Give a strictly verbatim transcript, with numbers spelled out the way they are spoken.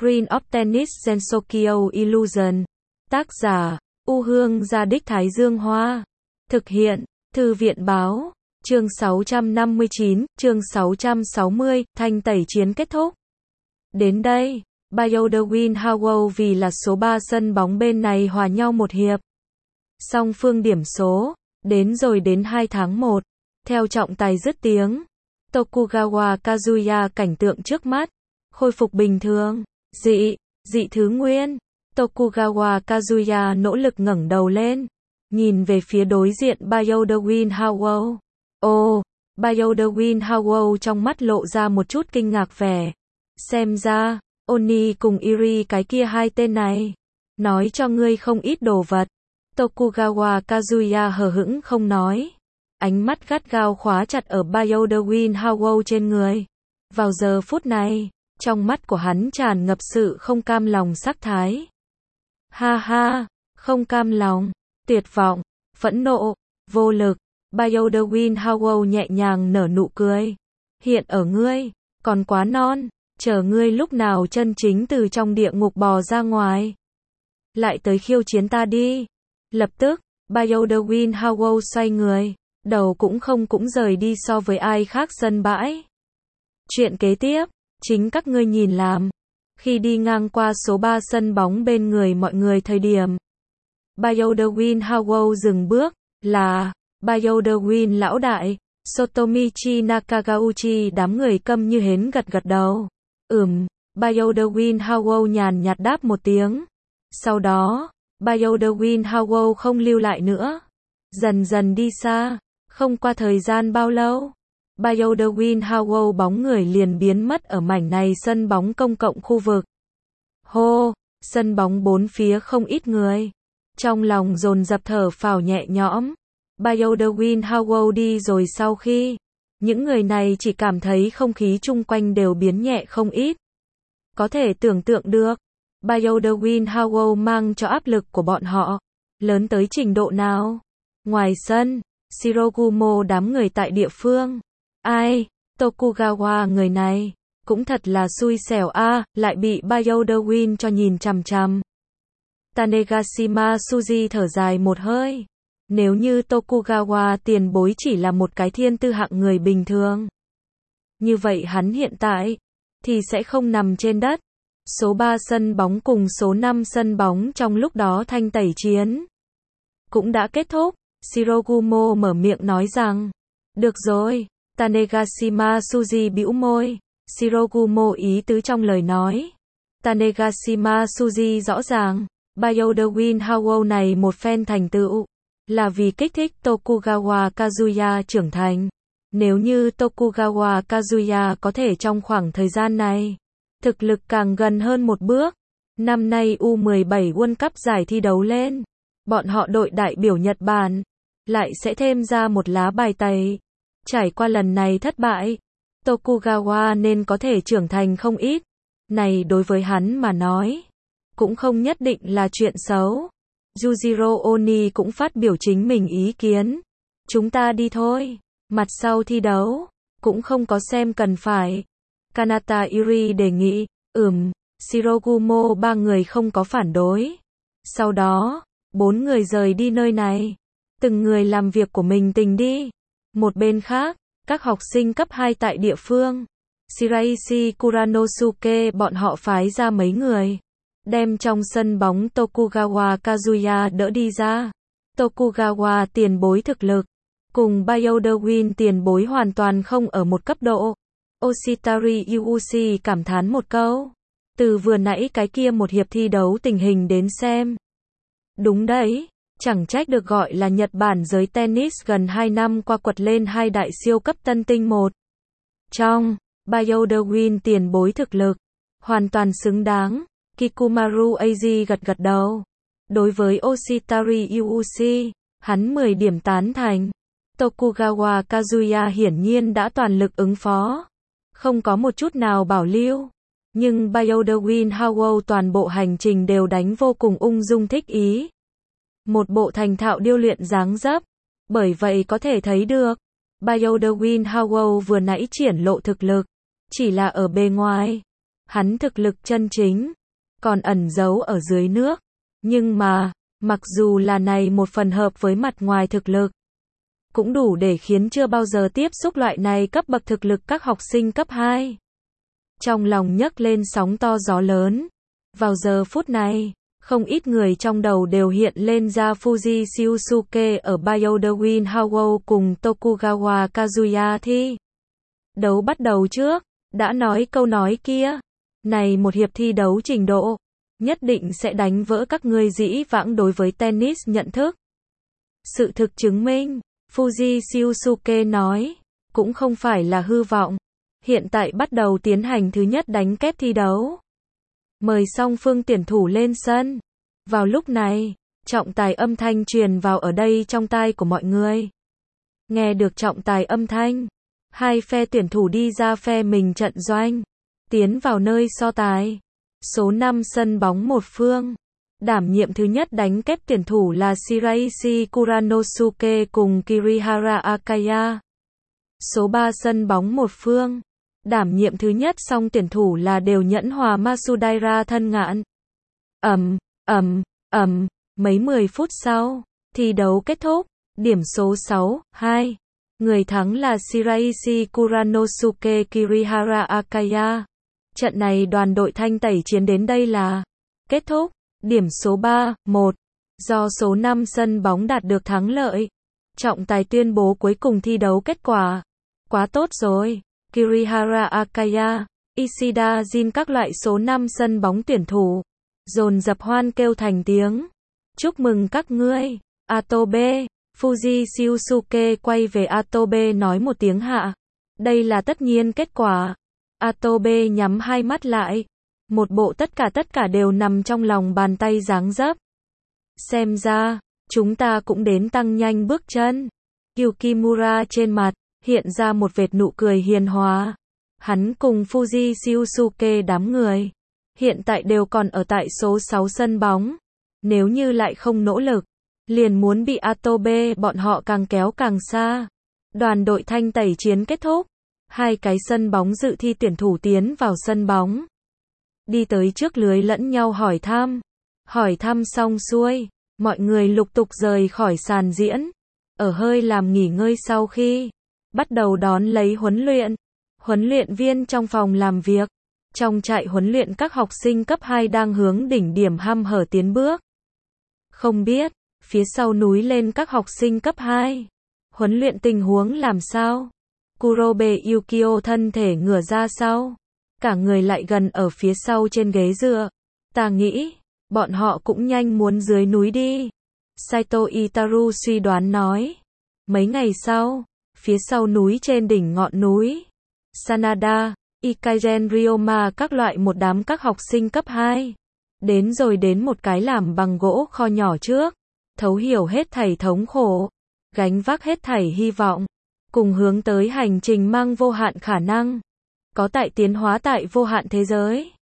Screen of Tennis Gensokyo Illusion. Tác giả, U Hương Gia Đích Thái Dương Hoa. Thực hiện, Thư viện Báo. Chương sáu trăm năm mươi chín, chương sáu trăm sáu mươi, thanh tẩy chiến kết thúc. Đến đây, Bayodawin Howell vì là số ba sân bóng bên này hòa nhau một hiệp. Song phương điểm số, đến rồi đến hai tháng một. Theo trọng tài dứt tiếng, Tokugawa Kazuya cảnh tượng trước mắt, khôi phục bình thường, dị, dị thứ nguyên. Tokugawa Kazuya nỗ lực ngẩng đầu lên, nhìn về phía đối diện Bayodawin Howell. Ồ, Bayodawin Howell trong mắt lộ ra một chút kinh ngạc vẻ. Xem ra, Oni cùng Iri cái kia hai tên này, nói cho ngươi không ít đồ vật. Tokugawa Kazuya hờ hững không nói. Ánh mắt gắt gao khóa chặt ở Bayodawin Howell trên người. Vào giờ phút này, trong mắt của hắn tràn ngập sự không cam lòng sắc thái. Ha ha, không cam lòng, tuyệt vọng, phẫn nộ, vô lực. Bayodawin Howell nhẹ nhàng nở nụ cười. Hiện ở ngươi, còn quá non, chờ ngươi lúc nào chân chính từ trong địa ngục bò ra ngoài. Lại tới khiêu chiến ta đi. Lập tức, Bayodawin Howell xoay người, đầu cũng không cũng rời đi so với ai khác sân bãi. Chuyện kế tiếp, chính các ngươi nhìn làm. Khi đi ngang qua số ba sân bóng bên người mọi người thời điểm, Bayodawin Howell dừng bước, là Bayodawin lão đại, Sotomichi Nakagauchi. Đám người câm như hến gật gật đầu. Ừm, Bayodawin Howell nhàn nhạt đáp một tiếng. Sau đó, Bayodawin Howell không lưu lại nữa, dần dần đi xa. Không qua thời gian bao lâu, Bayodawin Howell bóng người liền biến mất ở mảnh này sân bóng công cộng khu vực. Hô, sân bóng bốn phía không ít người, trong lòng dồn dập thở phào nhẹ nhõm. Bayodawin Howell đi rồi sau khi, những người này chỉ cảm thấy không khí chung quanh đều biến nhẹ không ít. Có thể tưởng tượng được, Bayodawin Howell mang cho áp lực của bọn họ lớn tới trình độ nào. Ngoài sân, Shirogumo đám người tại địa phương. Ai, Tokugawa người này, cũng thật là xui xẻo a, à, lại bị Bayodawin cho nhìn chằm chằm. Tanegashima Suji thở dài một hơi. Nếu như Tokugawa tiền bối chỉ là một cái thiên tư hạng người bình thường, như vậy hắn hiện tại, thì sẽ không nằm trên đất. Số ba sân bóng cùng số năm sân bóng trong lúc đó thanh tẩy chiến cũng đã kết thúc. Shirogumo mở miệng nói rằng, được rồi. Tanegashima Suji bĩu môi. Shirogumo ý tứ trong lời nói. Tanegashima Suji rõ ràng, Bayodawin Howell này một phen thành tựu, là vì kích thích Tokugawa Kazuya trưởng thành. Nếu như Tokugawa Kazuya có thể trong khoảng thời gian này, thực lực càng gần hơn một bước, năm nay U mười bảy World Cup giải thi đấu lên, bọn họ đội đại biểu Nhật Bản lại sẽ thêm ra một lá bài tẩy. Trải qua lần này thất bại, Tokugawa nên có thể trưởng thành không ít. Này đối với hắn mà nói, cũng không nhất định là chuyện xấu. Yujiro Oni cũng phát biểu chính mình ý kiến. Chúng ta đi thôi. Mặt sau thi đấu, cũng không có xem cần phải. Kanata Iri đề nghị. Ừm, Shirogumo ba người không có phản đối. Sau đó, bốn người rời đi nơi này. Từng người làm việc của mình tình đi. Một bên khác, các học sinh cấp hai tại địa phương, Shiraishi Kuranosuke bọn họ phái ra mấy người, đem trong sân bóng Tokugawa Kazuya đỡ đi ra. Tokugawa tiền bối thực lực, cùng Bayodawin tiền bối hoàn toàn không ở một cấp độ. Oshitari Yuuchi cảm thán một câu. Từ vừa nãy cái kia một hiệp thi đấu tình hình đến xem. Đúng đấy. Chẳng trách được gọi là Nhật Bản giới tennis gần hai năm qua quật lên hai đại siêu cấp tân tinh một. Trong, Bayodawin tiền bối thực lực, hoàn toàn xứng đáng. Kikumaru Eiji gật gật đầu. Đối với Oshitari Yuuchi, hắn mười điểm tán thành. Tokugawa Kazuya hiển nhiên đã toàn lực ứng phó, không có một chút nào bảo lưu. Nhưng Bayodawin Howell toàn bộ hành trình đều đánh vô cùng ung dung thích ý. Một bộ thành thạo điêu luyện dáng dấp. Bởi vậy có thể thấy được, Bayodawin Howell vừa nãy triển lộ thực lực, chỉ là ở bề ngoài. hắn thực lực chân chính, còn ẩn giấu ở dưới nước. Nhưng mà, mặc dù là này một phần hợp với mặt ngoài thực lực, cũng đủ để khiến chưa bao giờ tiếp xúc loại này cấp bậc thực lực các học sinh cấp hai. Trong lòng nhấc lên sóng to gió lớn. Vào giờ phút này, không ít người trong đầu đều hiện lên ra Fuji Shiosuke ở Bioderwin Howell cùng Tokugawa Kazuya thi đấu bắt đầu trước, đã nói câu nói kia. Này một hiệp thi đấu trình độ, nhất định sẽ đánh vỡ các ngươi dĩ vãng đối với tennis nhận thức. Sự thực chứng minh, Fuji Shiosuke nói, cũng không phải là hư vọng. Hiện tại bắt đầu tiến hành thứ nhất đánh kép thi đấu. Mời song phương tuyển thủ lên sân. Vào lúc này, trọng tài âm thanh truyền vào ở đây trong tai của mọi người. Nghe được trọng tài âm thanh, hai phe tuyển thủ đi ra phe mình trận doanh, tiến vào nơi so tài. Số năm sân bóng một phương. Đảm nhiệm thứ nhất đánh kép tuyển thủ là Shiraishi Kuranosuke cùng Kirihara Akaya. Số ba sân bóng một phương. Đảm nhiệm thứ nhất song tuyển thủ là đều nhẫn hòa Masudaira Thân Ngạn. Ầm, ầm, ầm, mấy mười phút sau, thi đấu kết thúc, điểm số sáu hai. Người thắng là Shiraishi Kuranosuke Kirihara Akaya. Trận này đoàn đội thanh tẩy chiến đến đây là kết thúc, điểm số ba một. Do số năm sân bóng đạt được thắng lợi. Trọng tài tuyên bố cuối cùng thi đấu kết quả. Quá tốt rồi. Kirihara Akaya, Ishida Jin các loại số năm sân bóng tuyển thủ, dồn dập hoan kêu thành tiếng. Chúc mừng các ngươi, Atobe. Fuji Shiosuke quay về Atobe nói một tiếng hạ. Đây là tất nhiên kết quả. Atobe nhắm hai mắt lại. Một bộ tất cả tất cả đều nằm trong lòng bàn tay dáng dấp. Xem ra, chúng ta cũng đến tăng nhanh bước chân. Yukimura trên mặt hiện ra một vệt nụ cười hiền hòa. Hắn cùng Fuji Shiosuke đám người hiện tại đều còn ở tại số sáu sân bóng. Nếu như lại không nỗ lực, liền muốn bị Atobe bọn họ càng kéo càng xa. Đoàn đội thanh tẩy chiến kết thúc. Hai cái sân bóng dự thi tuyển thủ tiến vào sân bóng. Đi tới trước lưới lẫn nhau hỏi thăm. Hỏi thăm xong xuôi, mọi người lục tục rời khỏi sàn diễn. Ở hơi làm nghỉ ngơi sau khi bắt đầu đón lấy huấn luyện. Huấn luyện viên trong phòng làm việc. Trong trại huấn luyện các học sinh cấp hai đang hướng đỉnh điểm hăm hở tiến bước. Không biết, phía sau núi lên các học sinh cấp hai. Huấn luyện tình huống làm sao? Kurobe Yukio thân thể ngửa ra sau. Cả người lại gần ở phía sau trên ghế dựa. Ta nghĩ, bọn họ cũng nhanh muốn dưới núi đi. Saito Itaru suy đoán nói. Mấy ngày sau, phía sau núi trên đỉnh ngọn núi Sanada, Ikaigen Ryoma các loại một đám các học sinh cấp hai. Đến rồi đến một cái làm bằng gỗ kho nhỏ trước. Thấu hiểu hết thảy thống khổ. Gánh vác hết thảy hy vọng. Cùng hướng tới hành trình mang vô hạn khả năng. Có tại tiến hóa tại vô hạn thế giới.